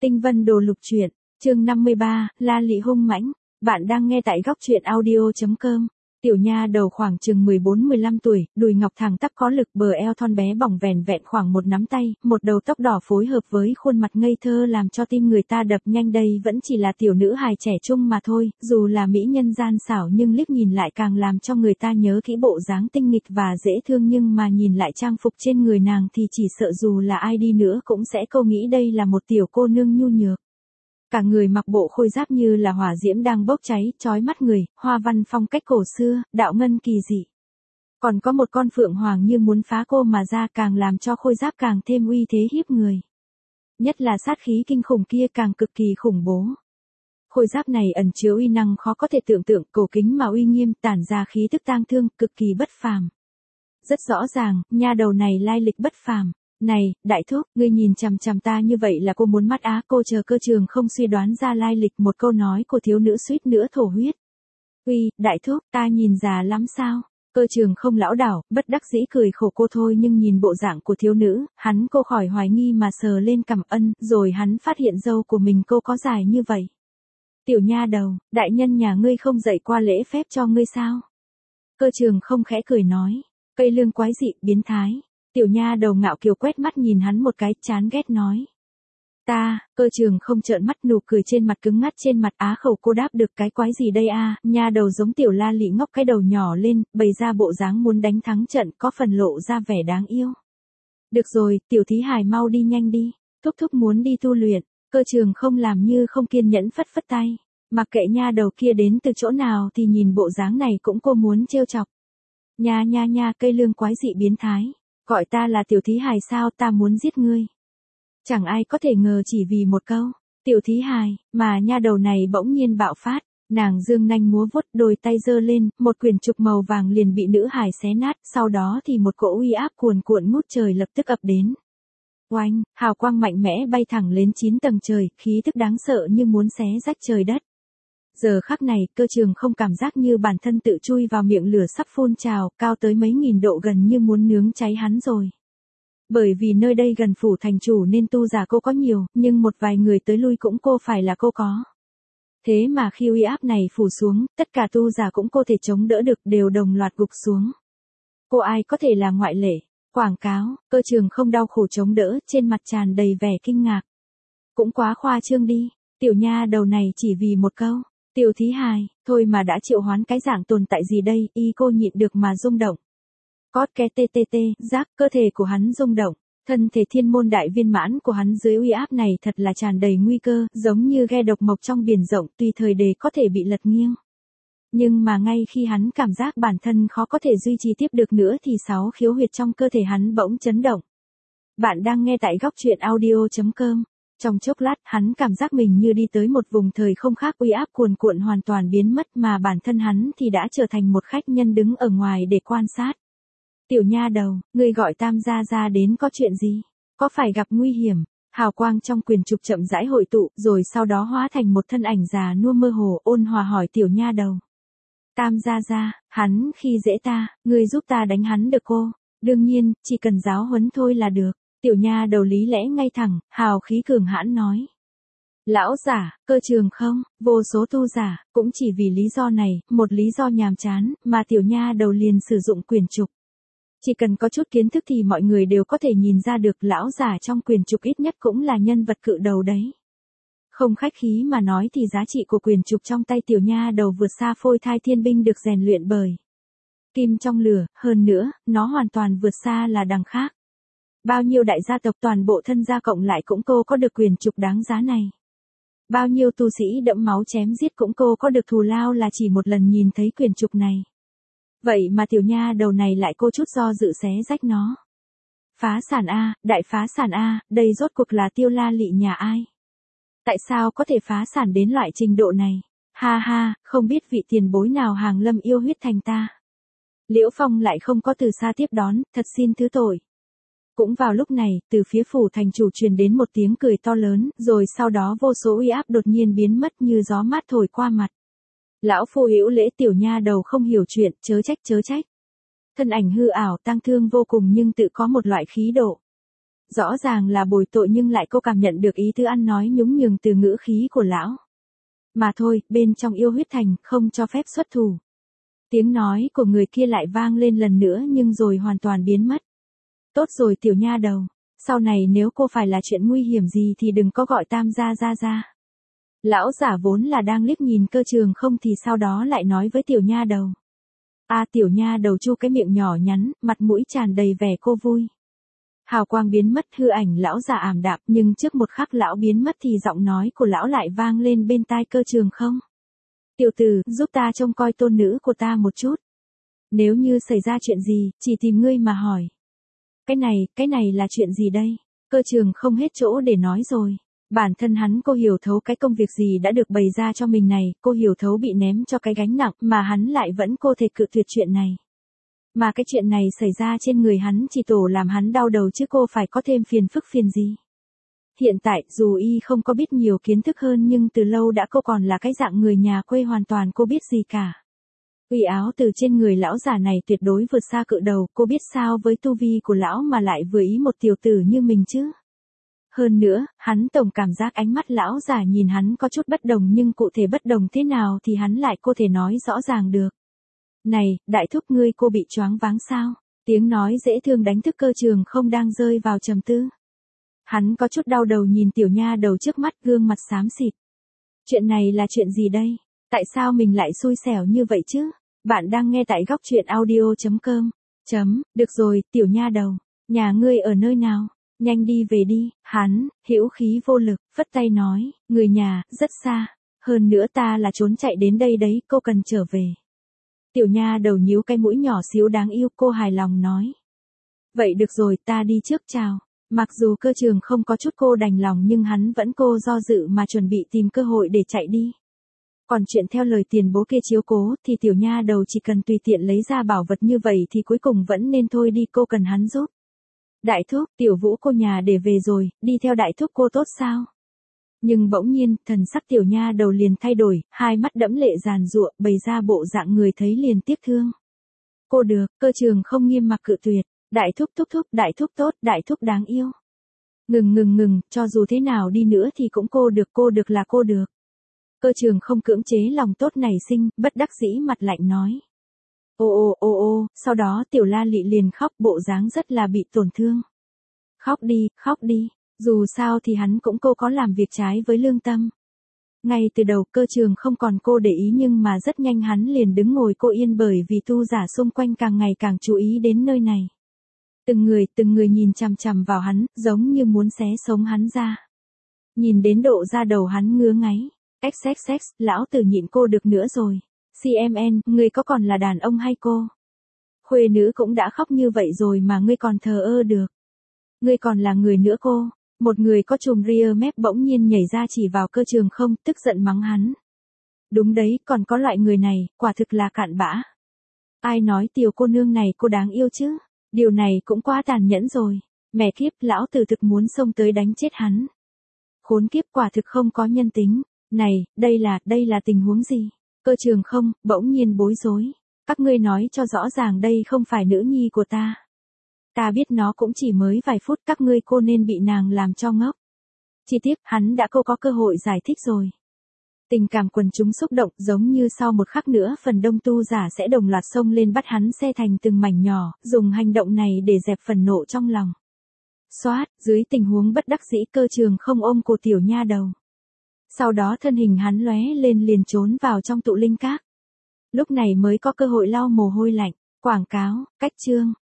Tinh Vân Đồ Lục Truyện, chương 53, La Lị hung mãnh. Bạn đang nghe tại góc truyện audio.com. Tiểu nha đầu khoảng chừng 14-15 tuổi, đùi ngọc thẳng tắp có lực, bờ eo thon bé bỏng vẻn vẹn khoảng một nắm tay, một đầu tóc đỏ phối hợp với khuôn mặt ngây thơ làm cho tim người ta đập nhanh. Đây vẫn chỉ là tiểu nữ hài trẻ trung mà thôi, dù là mỹ nhân gian xảo nhưng liếc nhìn lại càng làm cho người ta nhớ kỹ bộ dáng tinh nghịch và dễ thương, nhưng mà nhìn lại trang phục trên người nàng thì chỉ sợ dù là ai đi nữa cũng sẽ câu nghĩ đây là một tiểu cô nương nhu nhược. Cả người mặc bộ khôi giáp như là hỏa diễm đang bốc cháy, chói mắt người, hoa văn phong cách cổ xưa, đạo ngân kỳ dị. Còn có một con phượng hoàng như muốn phá cô mà ra, càng làm cho khôi giáp càng thêm uy thế hiếp người. Nhất là sát khí kinh khủng kia càng cực kỳ khủng bố. Khôi giáp này ẩn chứa uy năng khó có thể tưởng tượng, cổ kính mà uy nghiêm, tản ra khí tức tang thương, cực kỳ bất phàm. Rất rõ ràng, nha đầu này lai lịch bất phàm. Này, đại thúc, ngươi nhìn chằm chằm ta như vậy là cô muốn mắt á? Cô chờ Cơ Trường không suy đoán ra lai lịch, một câu nói của thiếu nữ suýt nữa thổ huyết. Uy, đại thúc, ta nhìn già lắm sao? Cơ Trường không lão đảo, bất đắc dĩ cười khổ cô thôi, nhưng nhìn bộ dạng của thiếu nữ, hắn cô khỏi hoài nghi mà sờ lên cằm ân, rồi hắn phát hiện râu của mình cô có dài như vậy. Tiểu nha đầu, đại nhân nhà ngươi không dạy qua lễ phép cho ngươi sao? Cơ Trường không khẽ cười nói, cây lương quái dị, biến thái. Tiểu nha đầu ngạo kiều quét mắt nhìn hắn một cái, chán ghét nói. Cơ Trường không trợn mắt, nụ cười trên mặt cứng ngắt trên mặt, á khẩu cô đáp được cái quái gì đây a? Nha đầu giống tiểu La Lị ngóc cái đầu nhỏ lên, bày ra bộ dáng muốn đánh thắng trận, có phần lộ ra vẻ đáng yêu. Được rồi, tiểu thí hài mau đi nhanh đi, thúc thúc muốn đi tu luyện. Cơ Trường không làm như không kiên nhẫn phất phất tay, mặc kệ nha đầu kia đến từ chỗ nào thì nhìn bộ dáng này cũng cô muốn trêu chọc. Nha, cây lương quái dị biến thái. Gọi ta là tiểu thí hài sao? Ta muốn giết ngươi. Chẳng ai có thể ngờ chỉ vì một câu tiểu thí hài mà nha đầu này bỗng nhiên bạo phát. Nàng dương nanh múa vuốt, đôi tay giơ lên, một quyển trục màu vàng liền bị nữ hài xé nát, sau đó thì một cỗ uy áp cuồn cuộn ngút trời lập tức ập đến. Oanh, hào quang mạnh mẽ bay thẳng lên 9 tầng trời, khí tức đáng sợ như muốn xé rách trời đất. Giờ khắc này, Cơ Trường không cảm giác như bản thân tự chui vào miệng lửa sắp phun trào, cao tới mấy nghìn độ, gần như muốn nướng cháy hắn rồi. Bởi vì nơi đây gần phủ thành chủ nên tu giả cô có nhiều, nhưng một vài người tới lui cũng cô phải là cô có. Thế mà khi uy áp này phủ xuống, tất cả tu giả cũng cô thể chống đỡ được đều đồng loạt gục xuống. Cô ai có thể là ngoại lệ? Quảng cáo, Cơ Trường không đau khổ chống đỡ, trên mặt tràn đầy vẻ kinh ngạc. Cũng quá khoa trương đi, tiểu nha đầu này chỉ vì một câu tiểu thí hài, thôi mà đã triệu hoán cái dạng tồn tại gì đây? Cô nhịn được mà rung động. Cót ke tê, giác, cơ thể của hắn rung động. Thân thể thiên môn đại viên mãn của hắn dưới uy áp này thật là tràn đầy nguy cơ, giống như ghe độc mộc trong biển rộng, tùy thời đề có thể bị lật nghiêng. Nhưng mà ngay khi hắn cảm giác bản thân khó có thể duy trì tiếp được nữa thì 6 khiếu huyệt trong cơ thể hắn bỗng chấn động. Bạn đang nghe tại góc truyện audio.com. Trong chốc lát, hắn cảm giác mình như đi tới một vùng thời không khác, uy áp cuồn cuộn hoàn toàn biến mất mà bản thân hắn thì đã trở thành một khách nhân đứng ở ngoài để quan sát. Tiểu nha đầu, ngươi gọi Tam gia ra đến có chuyện gì? Có phải gặp nguy hiểm? Hào quang trong quyền trục chậm rãi hội tụ, rồi sau đó hóa thành một thân ảnh già nua mơ hồ, ôn hòa hỏi tiểu nha đầu. Tam gia ra, hắn khi dễ ta, ngươi giúp ta đánh hắn được cô? Đương nhiên, chỉ cần giáo huấn thôi là được. Tiểu nha đầu lý lẽ ngay thẳng, hào khí cường hãn nói. Lão giả, Cơ Trường không, vô số tu giả, cũng chỉ vì lý do này, một lý do nhàm chán, mà tiểu nha đầu liền sử dụng quyền trục. Chỉ cần có chút kiến thức thì mọi người đều có thể nhìn ra được lão giả trong quyền trục ít nhất cũng là nhân vật cự đầu đấy. Không khách khí mà nói thì giá trị của quyền trục trong tay tiểu nha đầu vượt xa phôi thai thiên binh được rèn luyện bởi kim trong lửa, hơn nữa, nó hoàn toàn vượt xa là đằng khác. Bao nhiêu đại gia tộc toàn bộ thân gia cộng lại cũng cô có được quyền trục đáng giá này. Bao nhiêu tu sĩ đẫm máu chém giết cũng cô có được thù lao là chỉ một lần nhìn thấy quyền trục này. Vậy mà tiểu nha đầu này lại cô chút do dự xé rách nó. Phá sản a, đại phá sản a, đây rốt cuộc là Tiêu La Lị nhà ai? Tại sao có thể phá sản đến loại trình độ này? Ha, không biết vị tiền bối nào hàng lâm yêu huyết thành ta. Liễu Phong lại không có từ xa tiếp đón, thật xin thứ tội. Cũng vào lúc này, từ phía phủ thành chủ truyền đến một tiếng cười to lớn, rồi sau đó vô số uy áp đột nhiên biến mất như gió mát thổi qua mặt. Lão phu hữu lễ, tiểu nha đầu không hiểu chuyện, chớ trách. Thân ảnh hư ảo tang thương vô cùng nhưng tự có một loại khí độ. Rõ ràng là bồi tội nhưng lại cô cảm nhận được ý tứ ăn nói nhún nhường từ ngữ khí của lão. Mà thôi, bên trong yêu huyết thành, không cho phép xuất thủ. Tiếng nói của người kia lại vang lên lần nữa nhưng rồi hoàn toàn biến mất. Tốt rồi tiểu nha đầu, sau này nếu cô phải là chuyện nguy hiểm gì thì đừng có gọi Tam gia ra. Lão giả vốn là đang liếc nhìn Cơ Trường Không thì sau đó lại nói với tiểu nha đầu. Tiểu nha đầu chu cái miệng nhỏ nhắn, mặt mũi tràn đầy vẻ cô vui. Hào quang biến mất, hư ảnh lão già ảm đạm, nhưng trước một khắc lão biến mất thì giọng nói của lão lại vang lên bên tai Cơ Trường Không. Tiểu tử, giúp ta trông coi tôn nữ của ta một chút. Nếu như xảy ra chuyện gì, chỉ tìm ngươi mà hỏi. Cái này là chuyện gì đây? Cơ Trường Không hết chỗ để nói rồi. Bản thân hắn cô hiểu thấu cái công việc gì đã được bày ra cho mình này, cô hiểu thấu bị ném cho cái gánh nặng mà hắn lại vẫn cô thể cự tuyệt chuyện này. Mà cái chuyện này xảy ra trên người hắn chỉ tổ làm hắn đau đầu chứ cô phải có thêm phiền phức phiền gì. Hiện tại dù y không có biết nhiều kiến thức hơn nhưng từ lâu đã cô còn là cái dạng người nhà quê hoàn toàn cô biết gì cả. Uy áo từ trên người lão già này tuyệt đối vượt xa cự đầu, cô biết sao với tu vi của lão mà lại vừa ý một tiểu tử như mình chứ. Hơn nữa, hắn tổng cảm giác ánh mắt lão già nhìn hắn có chút bất đồng nhưng cụ thể bất đồng thế nào thì hắn lại có thể nói rõ ràng được. Này, đại thúc ngươi cô bị choáng váng sao? Tiếng nói dễ thương đánh thức Cơ Trường Không đang rơi vào trầm tư. Hắn có chút đau đầu nhìn tiểu nha đầu trước mắt gương mặt xám xịt. Chuyện này là chuyện gì đây? Tại sao mình lại xui xẻo như vậy chứ? Bạn đang nghe tại góc truyện audio.com. Được rồi, tiểu nha đầu. Nhà ngươi ở nơi nào? Nhanh đi về đi. Hắn, hữu khí vô lực, phất tay nói. Người nhà, rất xa. Hơn nữa ta là trốn chạy đến đây đấy, cô cần trở về. Tiểu nha đầu nhíu cái mũi nhỏ xíu đáng yêu, cô hài lòng nói. Vậy được rồi, ta đi trước chào. Mặc dù Cơ Trường Không có chút cô đành lòng nhưng hắn vẫn cô do dự mà chuẩn bị tìm cơ hội để chạy đi. Còn chuyện theo lời tiền bố kia chiếu cố thì tiểu nha đầu chỉ cần tùy tiện lấy ra bảo vật như vậy thì cuối cùng vẫn nên thôi đi, cô cần hắn giúp. Đại thúc, tiểu Vũ cô nhà để về rồi, đi theo đại thúc cô tốt sao? Nhưng bỗng nhiên, thần sắc tiểu nha đầu liền thay đổi, hai mắt đẫm lệ giàn giụa, bày ra bộ dạng người thấy liền tiếc thương. Cô được, Cơ Trường Không nghiêm mặc cự tuyệt. Đại thúc đại thúc tốt, đại thúc đáng yêu. Ngừng, cho dù thế nào đi nữa thì cũng cô được là cô được. Cơ Trường Không cưỡng chế lòng tốt nảy sinh, bất đắc dĩ mặt lạnh nói. Sau đó tiểu La Lị liền khóc, bộ dáng rất là bị tổn thương. Khóc đi, dù sao thì hắn cũng cô có làm việc trái với lương tâm. Ngay từ đầu Cơ Trường Không còn cô để ý nhưng mà rất nhanh hắn liền đứng ngồi cô yên bởi vì tu giả xung quanh càng ngày càng chú ý đến nơi này. Từng người nhìn chằm chằm vào hắn, giống như muốn xé sống hắn ra. Nhìn đến độ da đầu hắn ngứa ngáy. XXX, lão tử nhịn cô được nữa rồi. CMN, ngươi có còn là đàn ông hay cô? Khuê nữ cũng đã khóc như vậy rồi mà ngươi còn thờ ơ được. Ngươi còn là người nữa cô. Một người có chùm ria mép bỗng nhiên nhảy ra chỉ vào Cơ Trường Không, tức giận mắng hắn. Đúng đấy, còn có loại người này, quả thực là cặn bã. Ai nói tiểu cô nương này cô đáng yêu chứ? Điều này cũng quá tàn nhẫn rồi. Mẹ kiếp, lão tử thực muốn xông tới đánh chết hắn. Khốn kiếp, quả thực không có nhân tính. Này, đây là tình huống gì? Cơ Trường Không, bỗng nhiên bối rối. Các ngươi nói cho rõ ràng đây không phải nữ nhi của ta. Ta biết nó cũng chỉ mới vài phút, các ngươi cô nên bị nàng làm cho ngốc. Chi tiết, hắn đã cô có cơ hội giải thích rồi. Tình cảm quần chúng xúc động, giống như sau một khắc nữa phần đông tu giả sẽ đồng loạt xông lên bắt hắn xe thành từng mảnh nhỏ, dùng hành động này để dẹp phần nộ trong lòng. Xoát, dưới tình huống bất đắc dĩ Cơ Trường Không ôm cô tiểu nha đầu. Sau đó thân hình hắn lóe lên liền trốn vào trong tụ linh các. Lúc này mới có cơ hội lau mồ hôi lạnh. Quảng cáo, cách chương.